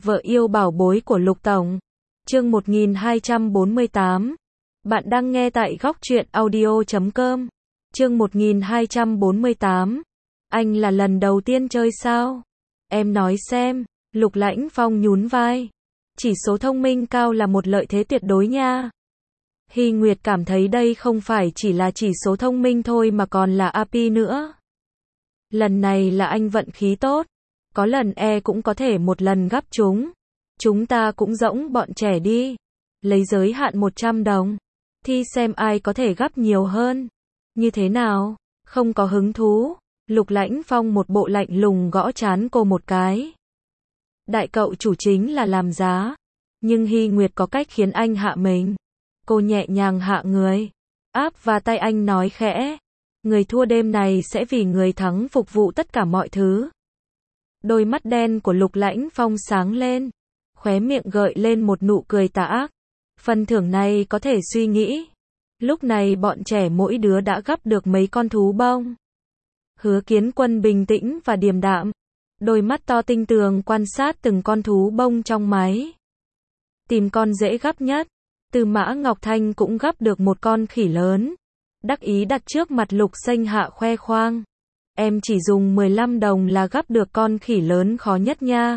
Vợ yêu bảo bối của Lục Tổng. Chương 1248. Bạn đang nghe tại góc truyện audio.com. Chương 1248. Anh là lần đầu tiên chơi sao? Em nói xem. Lục Lãnh Phong nhún vai. Chỉ số thông minh cao là một lợi thế tuyệt đối nha. Hy Nguyệt cảm thấy đây không phải chỉ là chỉ số thông minh thôi mà còn là AP nữa. Lần này là anh vận khí tốt. Có lần cũng có thể một lần gấp chúng. Chúng ta cũng rỗng bọn trẻ đi. Lấy giới hạn 100 đồng. Thi xem ai có thể gấp nhiều hơn. Như thế nào? Không có hứng thú. Lục Lãnh Phong một bộ lạnh lùng gõ trán cô một cái. Đại cậu chủ chính là làm giá. Nhưng Hy Nguyệt có cách khiến anh hạ mình. Cô nhẹ nhàng hạ người. Áp vào tay anh nói khẽ. Người thua đêm này sẽ vì người thắng phục vụ tất cả mọi thứ. Đôi mắt đen của Lục Lãnh Phong sáng lên. Khóe miệng gợi lên một nụ cười tà ác. Phần thưởng này có thể suy nghĩ. Lúc này bọn trẻ mỗi đứa đã gắp được mấy con thú bông. Hứa Kiến Quân bình tĩnh và điềm đạm. Đôi mắt to tinh tường quan sát từng con thú bông trong máy. Tìm con dễ gắp nhất. Tư Mã Ngọc Thanh cũng gắp được một con khỉ lớn. Đắc ý đặt trước mặt Lục Xanh Hạ khoe khoang. Em chỉ dùng 15 đồng là gắp được con khỉ lớn khó nhất nha.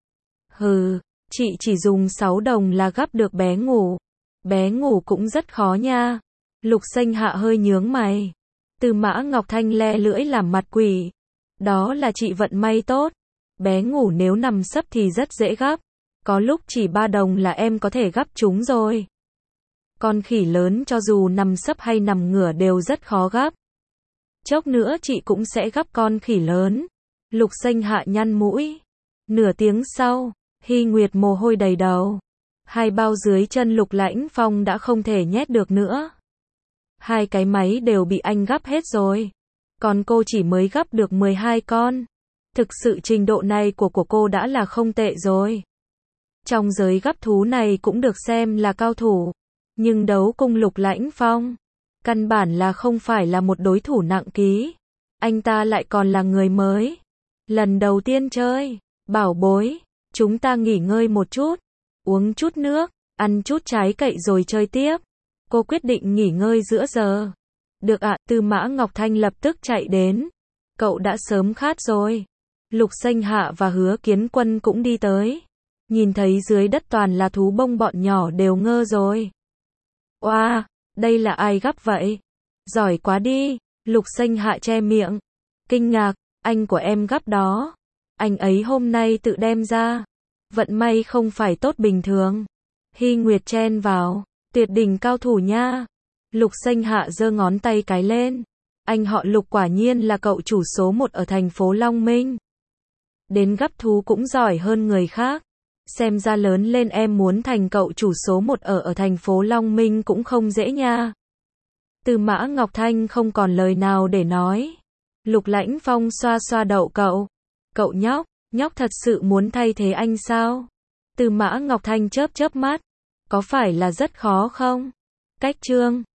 Hừ, chị chỉ dùng 6 đồng là gắp được bé ngủ. Bé ngủ cũng rất khó nha. Lục Xanh Hạ hơi nhướng mày. Tư Mã Ngọc Thanh le lưỡi làm mặt quỷ. Đó là chị vận may tốt. Bé ngủ nếu nằm sấp thì rất dễ gắp. Có lúc chỉ 3 đồng là em có thể gắp chúng rồi. Con khỉ lớn cho dù nằm sấp hay nằm ngửa đều rất khó gắp. Chốc nữa chị cũng sẽ gắp con khỉ lớn. Lục Xanh Hạ nhăn mũi. Nửa tiếng sau, Hy Nguyệt mồ hôi đầy đầu. Hai bao dưới chân Lục Lãnh Phong đã không thể nhét được nữa. Hai cái máy đều bị anh gắp hết rồi. Còn cô chỉ mới gắp được 12 con. Thực sự trình độ này của cô đã là không tệ rồi. Trong giới gắp thú này cũng được xem là cao thủ. Nhưng đấu cung Lục Lãnh Phong, căn bản là không phải là một đối thủ nặng ký. Anh ta lại còn là người mới. Lần đầu tiên chơi. Bảo bối, chúng ta nghỉ ngơi một chút. Uống chút nước, ăn chút trái cậy rồi chơi tiếp. Cô quyết định nghỉ ngơi giữa giờ. Được ạ, Tư Mã Ngọc Thanh lập tức chạy đến. Cậu đã sớm khát rồi. Lục Xanh Hạ và Hứa Kiến Quân cũng đi tới. Nhìn thấy dưới đất toàn là thú bông bọn nhỏ đều ngơ rồi. Oa, đây là ai gắp vậy? Giỏi quá đi. Lục Xanh Hạ che miệng. Kinh ngạc, anh của em gắp đó. Anh ấy hôm nay tự đem ra. Vận may không phải tốt bình thường. Hy Nguyệt chen vào. Tuyệt đỉnh cao thủ nha. Lục Xanh Hạ giơ ngón tay cái lên. Anh họ Lục quả nhiên là cậu chủ số 1 ở thành phố Long Minh. Đến gắp thú cũng giỏi hơn người khác. Xem ra lớn lên em muốn thành cậu chủ số 1 ở thành phố Long Minh cũng không dễ nha. Tư Mã Ngọc Thanh không còn lời nào để nói. Lục Lãnh Phong xoa xoa đầu cậu. Cậu nhóc thật sự muốn thay thế anh sao? Tư Mã Ngọc Thanh chớp chớp mắt. Có phải là rất khó không? Cách chương